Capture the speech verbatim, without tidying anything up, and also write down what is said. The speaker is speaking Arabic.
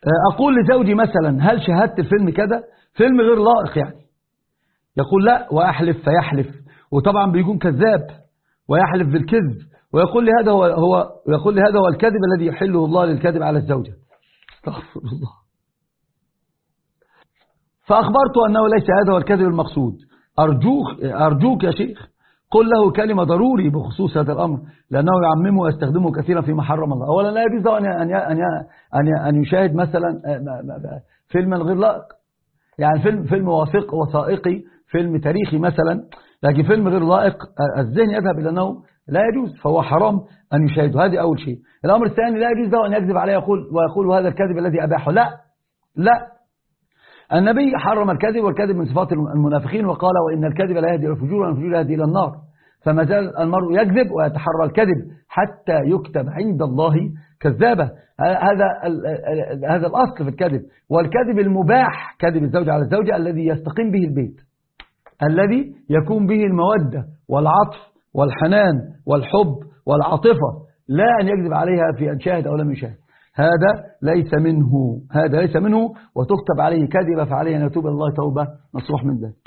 أقول لزوجي مثلا هل شاهدت الفيلم كذا، فيلم غير لائق يعني، يقول لا وأحلف فيحلف، وطبعا بيكون كذاب ويحلف بالكذب، ويقول لي هذا هو هو يقول لي هذا هو الكذب الذي يحله الله للكذب على الزوجة. استغفر الله. فأخبرته أنه ليس هذا هو الكذب المقصود. أرجوك أرجوك يا شيخ قل له كلمة ضروري بخصوص هذا الأمر، لأنه يعممه ويستخدمه كثيرا فيما حرم الله. أولا لا يجوز أن أن أن أن يشاهد مثلا فيلما غير لائق، يعني فيلم فيلم واثق وثائقي، فيلم تاريخي مثلا، لكن فيلم غير لائق الذهن يذهب إلى أنه لا يجوز، فهو حرام أن يشاهده. هذه أول شيء. الأمر الثاني لا يجوز له أن يكذب عليه يقول ويقول هذا الكذب الذي أباحه. لا لا، النبي حرم الكذب، والكذب من صفات المنافقين، وقال وإن الكذب لا يهدي إلى الفجور وإن الفجور لا يهدي إلى النار. فما زال المرء يكذب ويتحرى الكذب حتى يكتب عند الله كذابا. هذا هذا الأصل في الكذب. والكذب المباح كذب الزوج على الزوجة الذي يستقيم به البيت، الذي يكون به المودة والعطف والحنان والحب والعاطفة، لا أن يكذب عليها في أن شاهد أو لم يشاهد. هذا ليس منه، هذا ليس منه، وتكتب عليه كذبة، فعليه أن يتوب إلى الله توبة نصوح من ذلك.